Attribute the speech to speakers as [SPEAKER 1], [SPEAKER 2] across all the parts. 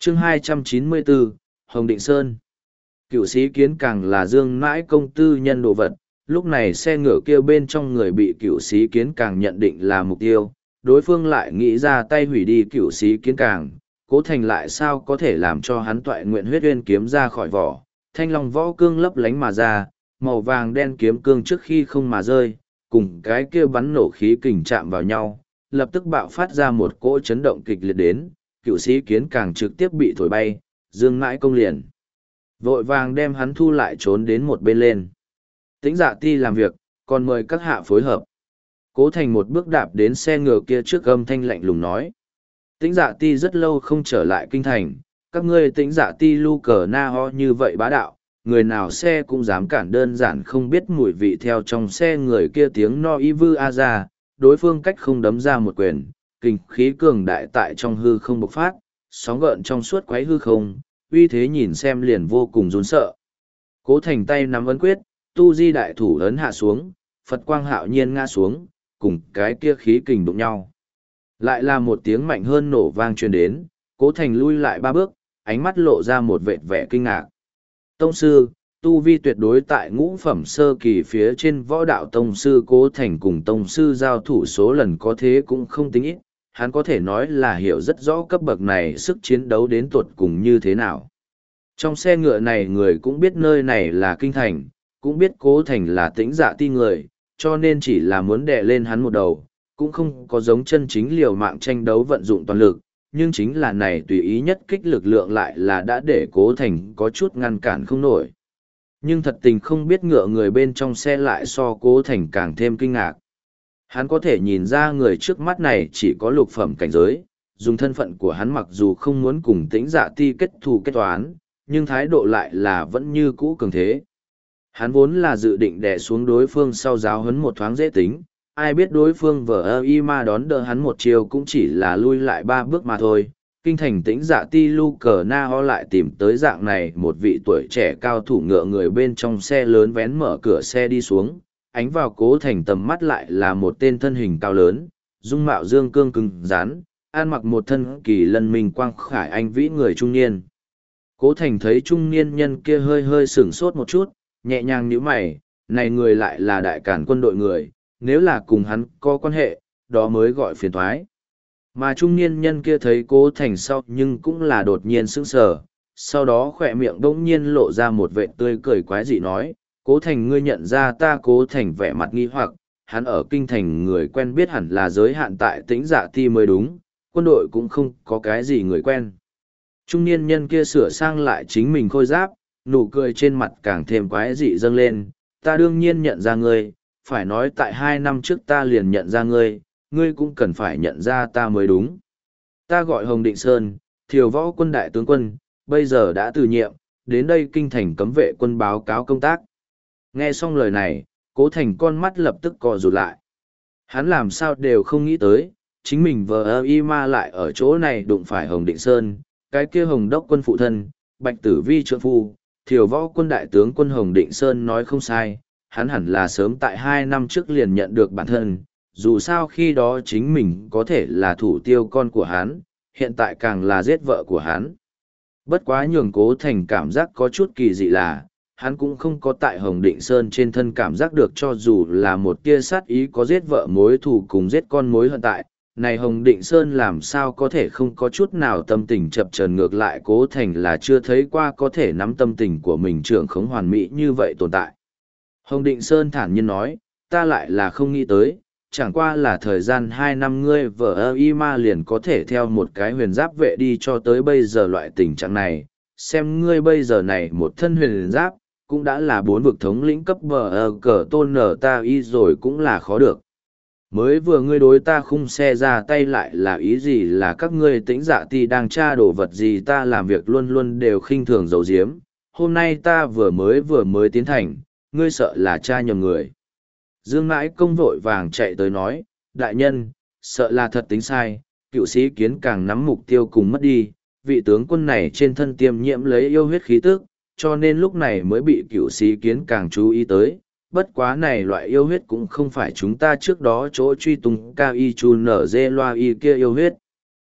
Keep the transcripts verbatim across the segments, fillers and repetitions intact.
[SPEAKER 1] chương hai trăm chín mươi bốn, Hồng Định Sơn. Cựu sĩ kiến càng là dương mãi công tư nhân đồ vật, lúc này xe ngựa kia bên trong người bị cựu sĩ kiến càng nhận định là mục tiêu, đối phương lại nghĩ ra tay hủy đi cựu sĩ kiến càng, Cố Thành lại sao có thể làm cho hắn toại nguyện huyết uyên kiếm ra khỏi vỏ, thanh long võ cương lấp lánh mà ra, màu vàng đen kiếm cương trước khi không mà rơi, cùng cái kia bắn nổ khí kình chạm vào nhau, lập tức bạo phát ra một cỗ chấn động kịch liệt đến, cựu sĩ kiến càng trực tiếp bị thổi bay, dương mãi công liền. Vội vàng đem hắn thu lại trốn đến một bên lên. Tĩnh Dạ Ti làm việc, còn mời các hạ phối hợp. Cố Thành một bước đạp đến xe ngựa kia trước âm thanh lạnh lùng nói. Tĩnh Dạ Ti rất lâu không trở lại kinh thành, các ngươi Tĩnh Dạ Ti lu cờ na ho như vậy bá đạo, người nào xe cũng dám cản, đơn giản không biết mùi vị. Theo trong xe người kia tiếng no y vư a ra, đối phương cách không đấm ra một quyền, kinh khí cường đại tại trong hư không bộc phát, sóng gợn trong suốt quấy hư không, uy thế nhìn xem liền vô cùng run sợ. Cố Thành tay nắm ấn quyết, tu di đại thủ ấn hạ xuống, Phật quang hạo nhiên ngã xuống, cùng cái kia khí kình đụng nhau. Lại là một tiếng mạnh hơn nổ vang truyền đến, Cố Thành lui lại ba bước, ánh mắt lộ ra một vệt vẻ kinh ngạc. Tông sư, tu vi tuyệt đối tại ngũ phẩm sơ kỳ phía trên võ đạo tông sư. Cố Thành cùng tông sư giao thủ số lần có thế cũng không tính ít, hắn có thể nói là hiểu rất rõ cấp bậc này sức chiến đấu đến tuột cùng như thế nào. Trong xe ngựa này người cũng biết nơi này là kinh thành, cũng biết Cố Thành là Tĩnh Dạ Ti người, cho nên chỉ là muốn đè lên hắn một đầu, cũng không có giống chân chính liều mạng tranh đấu vận dụng toàn lực, nhưng chính là này tùy ý nhất kích lực lượng lại là đã để Cố Thành có chút ngăn cản không nổi. Nhưng thật tình không biết ngựa người bên trong xe lại so Cố Thành càng thêm kinh ngạc. Hắn có thể nhìn ra người trước mắt này chỉ có lục phẩm cảnh giới, dùng thân phận của hắn mặc dù không muốn cùng Tĩnh Dạ Ti kết thù kết toán, nhưng thái độ lại là vẫn như cũ cường thế. Hắn vốn là dự định đè xuống đối phương sau giáo huấn một thoáng dễ tính, ai biết đối phương vờ ơ y ma đón đỡ hắn một chiều cũng chỉ là lui lại ba bước mà thôi. Kinh thành Tĩnh Dạ Ti lu cờ na ho lại tìm tới dạng này một vị tuổi trẻ cao thủ ngựa người bên trong xe lớn vén mở cửa xe đi xuống, ánh vào Cố Thành tầm mắt lại là một tên thân hình cao lớn, dung mạo dương cương cứng rắn, an mặc một thân kỳ lân minh quang khải anh vĩ người trung niên. Cố Thành thấy trung niên nhân kia hơi hơi sửng sốt một chút, nhẹ nhàng nhíu mày, này người lại là đại cản quân đội người, nếu là cùng hắn có quan hệ, đó mới gọi phiền thoái. Mà trung niên nhân kia thấy Cố Thành sau nhưng cũng là đột nhiên sững sờ, sau đó khỏe miệng bỗng nhiên lộ ra một vệt tươi cười quái dị nói, Cố Thành ngươi nhận ra ta. Cố Thành vẻ mặt nghi hoặc, hắn ở kinh thành người quen biết hẳn là giới hạn tại Tĩnh Dạ Ti mới đúng, quân đội cũng không có cái gì người quen. Trung niên nhân kia sửa sang lại chính mình khôi giáp, nụ cười trên mặt càng thêm quái dị dâng lên, ta đương nhiên nhận ra ngươi, phải nói tại hai năm trước ta liền nhận ra ngươi, ngươi cũng cần phải nhận ra ta mới đúng. Ta gọi Hồng Định Sơn, Thiều Võ quân đại tướng quân, bây giờ đã từ nhiệm, đến đây kinh thành cấm vệ quân báo cáo công tác. Nghe xong lời này, Cố Thành con mắt lập tức co rụt lại. Hắn làm sao đều không nghĩ tới, chính mình vờ ơ y ma lại ở chỗ này đụng phải Hồng Định Sơn, cái kia Hồng Đốc quân phụ thân, Bạch Tử Vi trượng phu, Thiều Võ quân đại tướng quân Hồng Định Sơn nói không sai, hắn hẳn là sớm tại hai năm trước liền nhận được bản thân, dù sao khi đó chính mình có thể là thủ tiêu con của hắn, hiện tại càng là giết vợ của hắn. Bất quá nhường Cố Thành cảm giác có chút kỳ dị là, hắn cũng không có tại Hồng Định Sơn trên thân cảm giác được cho dù là một tia sát ý có giết vợ mối thù cùng giết con mối hận tại. Này Hồng Định Sơn làm sao có thể không có chút nào tâm tình chập chờn, ngược lại Cố Thành là chưa thấy qua có thể nắm tâm tình của mình trưởng khống hoàn mỹ như vậy tồn tại. Hồng Định Sơn thản nhiên nói, ta lại là không nghĩ tới, chẳng qua là thời gian hai năm ngươi vợ ơ y ma liền có thể theo một cái huyền giáp vệ đi cho tới bây giờ loại tình trạng này, xem ngươi bây giờ này một thân huyền giáp, cũng đã là bốn vực thống lĩnh cấp vợ ơ cờ tôn nở ta y rồi cũng là khó được. Mới vừa ngươi đối ta khung xe ra tay lại là ý gì, là các ngươi Tĩnh Dạ Ti đang tra đồ vật gì, ta làm việc luôn luôn đều khinh thường giấu giếm, hôm nay ta vừa mới vừa mới tiến thành, ngươi sợ là tra nhầm người. Dương Mãi công vội vàng chạy tới nói, đại nhân, sợ là thật tính sai, cựu sĩ kiến càng nắm mục tiêu cùng mất đi, vị tướng quân này trên thân tiêm nhiễm lấy yêu huyết khí tức, cho nên lúc này mới bị cựu sĩ kiến càng chú ý tới. Bất quá này loại yêu huyết cũng không phải chúng ta trước đó chỗ truy tung cao y chu nở dê loa y kia yêu huyết.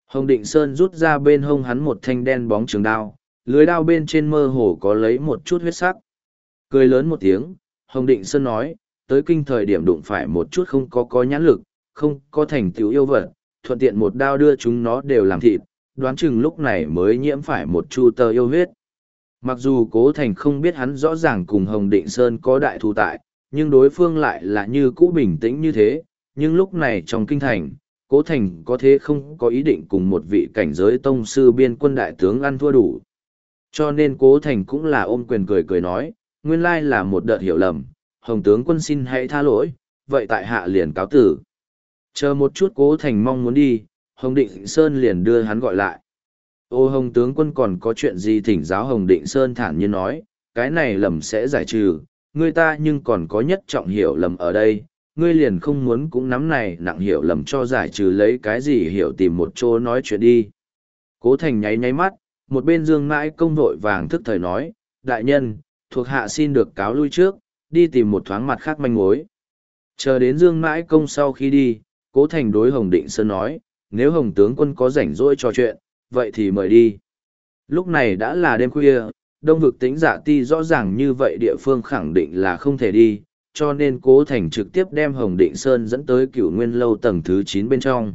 [SPEAKER 1] Hồng Định Sơn rút ra bên hông hắn một thanh đen bóng trường đao, lưới đao bên trên mơ hồ có lấy một chút huyết sắc. Cười lớn một tiếng, Hồng Định Sơn nói, tới kinh thời điểm đụng phải một chút không có có nhãn lực, không có thành tựu yêu vật, thuận tiện một đao đưa chúng nó đều làm thịt, đoán chừng lúc này mới nhiễm phải một chu tơ yêu huyết. Mặc dù Cố Thành không biết hắn rõ ràng cùng Hồng Định Sơn có đại thù tại, nhưng đối phương lại là như cũ bình tĩnh như thế, nhưng lúc này trong kinh thành, Cố Thành có thế không có ý định cùng một vị cảnh giới tông sư biên quân đại tướng ăn thua đủ. Cho nên Cố Thành cũng là ôm quyền cười cười nói, nguyên lai là một đợt hiểu lầm, Hồng tướng quân xin hãy tha lỗi, vậy tại hạ liền cáo tử. Chờ một chút Cố Thành mong muốn đi, Hồng Định Sơn liền đưa hắn gọi lại. Ô Hồng tướng quân còn có chuyện gì thỉnh giáo Hồng Định Sơn thản nhiên nói, cái này lầm sẽ giải trừ, người ta nhưng còn có nhất trọng hiểu lầm ở đây, ngươi liền không muốn cũng nắm này nặng hiểu lầm cho giải trừ lấy cái gì hiểu tìm một chỗ nói chuyện đi. Cố Thành nháy nháy mắt, một bên Dương Mãi Công vội vàng thức thời nói, đại nhân, thuộc hạ xin được cáo lui trước, đi tìm một thoáng mặt khác manh mối. Chờ đến Dương Mãi Công sau khi đi, Cố Thành đối Hồng Định Sơn nói, nếu Hồng tướng quân có rảnh rỗi trò chuyện, vậy thì mời đi. Lúc này đã là đêm khuya, đông vực Tĩnh Dạ Ti rõ ràng như vậy địa phương khẳng định là không thể đi, cho nên Cố Thành trực tiếp đem Hồng Định Sơn dẫn tới Cửu Nguyên lâu tầng thứ chín bên trong.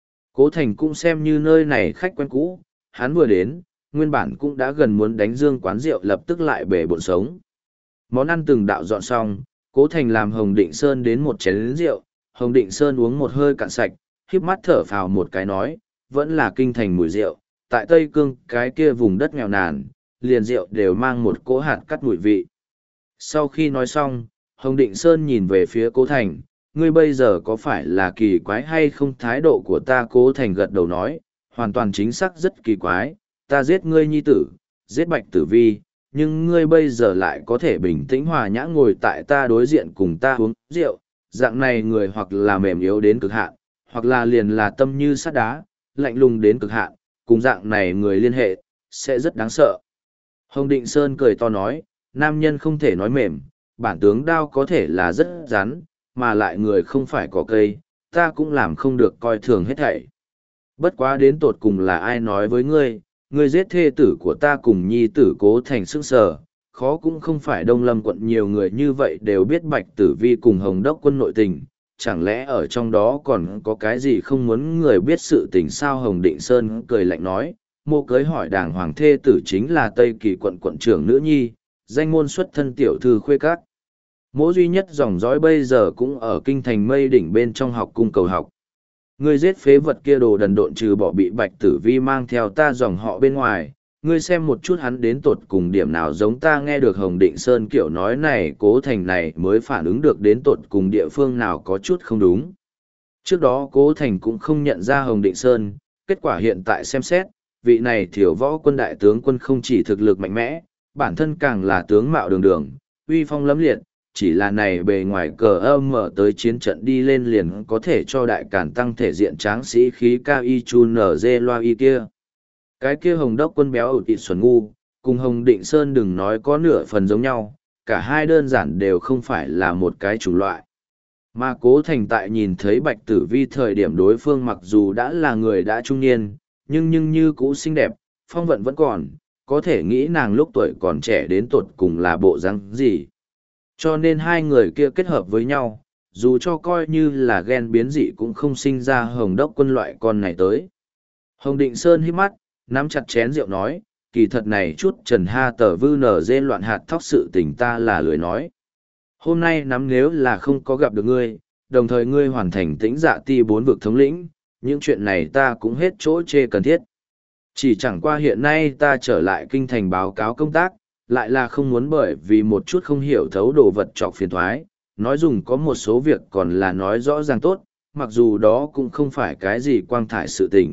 [SPEAKER 1] Cố Thành cũng xem như nơi này khách quen cũ, hắn vừa đến, nguyên bản cũng đã gần muốn đánh Dương quán rượu lập tức lại bể bộn sống. Món ăn từng đạo dọn xong, Cố Thành làm Hồng Định Sơn đến một chén rượu, Hồng Định Sơn uống một hơi cạn sạch, híp mắt thở phào một cái nói, vẫn là kinh thành mùi rượu, tại Tây Cương cái kia vùng đất nghèo nàn, liền rượu đều mang một cỗ hạt cắt mùi vị. Sau khi nói xong, Hồng Định Sơn nhìn về phía Cố Thành, ngươi bây giờ có phải là kỳ quái hay không? Thái độ của ta Cố Thành gật đầu nói, hoàn toàn chính xác rất kỳ quái, ta giết ngươi nhi tử, giết Bạch Tử Vi, nhưng ngươi bây giờ lại có thể bình tĩnh hòa nhã ngồi tại ta đối diện cùng ta uống rượu, dạng này người hoặc là mềm yếu đến cực hạn, hoặc là liền là tâm như sắt đá, lạnh lùng đến cực hạn, cùng dạng này người liên hệ, sẽ rất đáng sợ. Hồng Định Sơn cười to nói, nam nhân không thể nói mềm, bản tướng đao có thể là rất rắn, mà lại người không phải có cây, ta cũng làm không được coi thường hết thảy. Bất quá đến tột cùng là ai nói với ngươi, ngươi giết thê tử của ta cùng nhi tử Cố Thành sức sở, khó cũng không phải Đông Lâm quận nhiều người như vậy đều biết Bạch Tử Vi cùng Hồng Đốc quân nội tình, chẳng lẽ ở trong đó còn có cái gì không muốn người biết sự tình sao? Hồng Định Sơn cười lạnh nói, mô cưới hỏi đàng hoàng thê tử chính là Tây Kỳ quận quận trưởng nữ nhi, danh môn xuất thân tiểu thư khuê các. Mỗ duy nhất dòng dõi bây giờ cũng ở kinh thành Mây Đỉnh bên trong học cung cầu học. Ngươi giết phế vật kia đồ đần độn trừ bỏ bị Bạch Tử Vi mang theo ta dòng họ bên ngoài, ngươi xem một chút hắn đến tột cùng điểm nào giống ta. Nghe được Hồng Định Sơn kiểu nói này, Cố Thành này mới phản ứng được đến tột cùng địa phương nào có chút không đúng. Trước đó Cố Thành cũng không nhận ra Hồng Định Sơn, kết quả hiện tại xem xét, vị này thiểu võ quân đại tướng quân không chỉ thực lực mạnh mẽ, bản thân càng là tướng mạo đường đường, uy phong lẫm liệt, chỉ là này bề ngoài cờ âm mở tới chiến trận đi lên liền có thể cho đại càn tăng thể diện tráng sĩ khí cao y chu nở dê loa y kia. Cái kia Hồng Đốc quân béo ủ tịt xuẩn ngu, cùng Hồng Định Sơn đừng nói có nửa phần giống nhau, cả hai đơn giản đều không phải là một cái chủng loại. Mà Cố Thành tại nhìn thấy Bạch Tử Vi thời điểm đối phương mặc dù đã là người đã trung niên, nhưng nhưng như cũ xinh đẹp, phong vận vẫn còn, có thể nghĩ nàng lúc tuổi còn trẻ đến tột cùng là bộ răng gì. Cho nên hai người kia kết hợp với nhau, dù cho coi như là ghen biến dị cũng không sinh ra Hồng Đốc quân loại con này tới. Hồng Định Sơn hít mắt, nắm chặt chén rượu nói, kỳ thật này chút trần ha tờ vư nở dê loạn hạt thóc sự tình ta là lười nói. Hôm nay nắm nếu là không có gặp được ngươi, đồng thời ngươi hoàn thành Tĩnh Dạ Ti bốn vực thống lĩnh, những chuyện này ta cũng hết chỗ chê cần thiết. Chỉ chẳng qua hiện nay ta trở lại kinh thành báo cáo công tác, lại là không muốn bởi vì một chút không hiểu thấu đồ vật trọc phiền thoái, nói dùng có một số việc còn là nói rõ ràng tốt, mặc dù đó cũng không phải cái gì quang thải sự tình.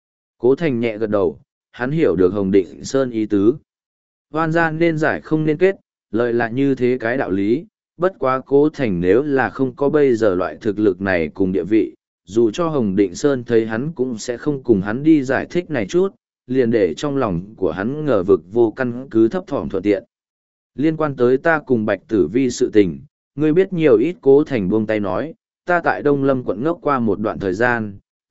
[SPEAKER 1] Cố Thành nhẹ gật đầu, hắn hiểu được Hồng Định Sơn ý tứ. Hoan gian nên giải không nên kết, lợi là như thế cái đạo lý, bất quá Cố Thành nếu là không có bây giờ loại thực lực này cùng địa vị, dù cho Hồng Định Sơn thấy hắn cũng sẽ không cùng hắn đi giải thích này chút, liền để trong lòng của hắn ngờ vực vô căn cứ thấp thỏm thuận tiện. Liên quan tới ta cùng Bạch Tử Vi sự tình, ngươi biết nhiều ít. Cố Thành buông tay nói, ta tại Đông Lâm quận ngốc qua một đoạn thời gian,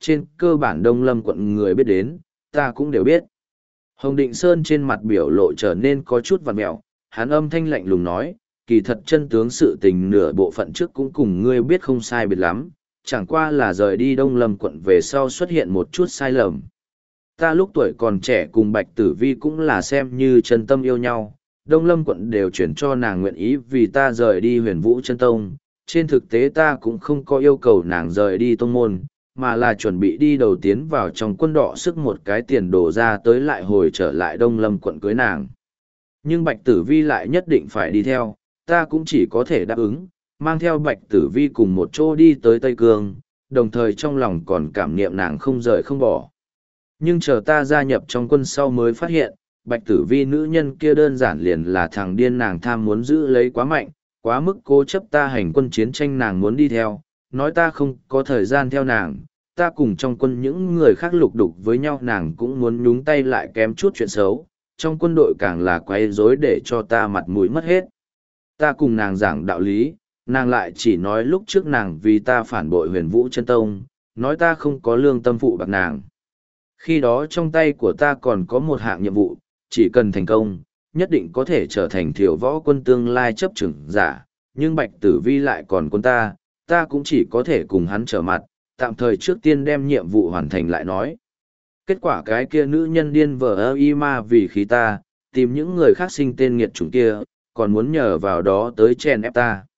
[SPEAKER 1] trên cơ bản Đông Lâm quận người biết đến, ta cũng đều biết. Hồng Định Sơn trên mặt biểu lộ trở nên có chút vằn mẹo, hắn âm thanh lạnh lùng nói, kỳ thật chân tướng sự tình nửa bộ phận trước cũng cùng ngươi biết không sai biệt lắm, chẳng qua là rời đi Đông Lâm quận về sau xuất hiện một chút sai lầm. Ta lúc tuổi còn trẻ cùng Bạch Tử Vi cũng là xem như chân tâm yêu nhau, Đông Lâm quận đều chuyển cho nàng nguyện ý vì ta rời đi Huyền Vũ Chân Tông, trên thực tế ta cũng không có yêu cầu nàng rời đi tông môn, mà là chuẩn bị đi đầu tiến vào trong quân đọ sức một cái tiền đổ ra tới lại hồi trở lại Đông Lâm quận cưới nàng. Nhưng Bạch Tử Vi lại nhất định phải đi theo, ta cũng chỉ có thể đáp ứng, mang theo Bạch Tử Vi cùng một chỗ đi tới Tây Cương, đồng thời trong lòng còn cảm niệm nàng không rời không bỏ. Nhưng chờ ta gia nhập trong quân sau mới phát hiện, Bạch Tử Vi nữ nhân kia đơn giản liền là thằng điên, nàng tham muốn giữ lấy quá mạnh, quá mức cố chấp, ta hành quân chiến tranh nàng muốn đi theo, nói ta không có thời gian theo nàng, ta cùng trong quân những người khác lục đục với nhau nàng cũng muốn nhúng tay lại kém chút chuyện xấu, trong quân đội càng là quấy rối để cho ta mặt mũi mất hết. Ta cùng nàng giảng đạo lý, nàng lại chỉ nói lúc trước nàng vì ta phản bội Huyền Vũ Chân Tông, nói ta không có lương tâm phụ bạc nàng. Khi đó trong tay của ta còn có một hạng nhiệm vụ, chỉ cần thành công, nhất định có thể trở thành thiểu võ quân tương lai chấp trưởng giả, nhưng Bạch Tử Vi lại còn quân ta, ta cũng chỉ có thể cùng hắn trở mặt, tạm thời trước tiên đem nhiệm vụ hoàn thành lại nói. Kết quả cái kia nữ nhân điên vờ ơ y ma vì khí ta, tìm những người khác sinh tên nghiệt chủng kia, còn muốn nhờ vào đó tới chèn ép ta.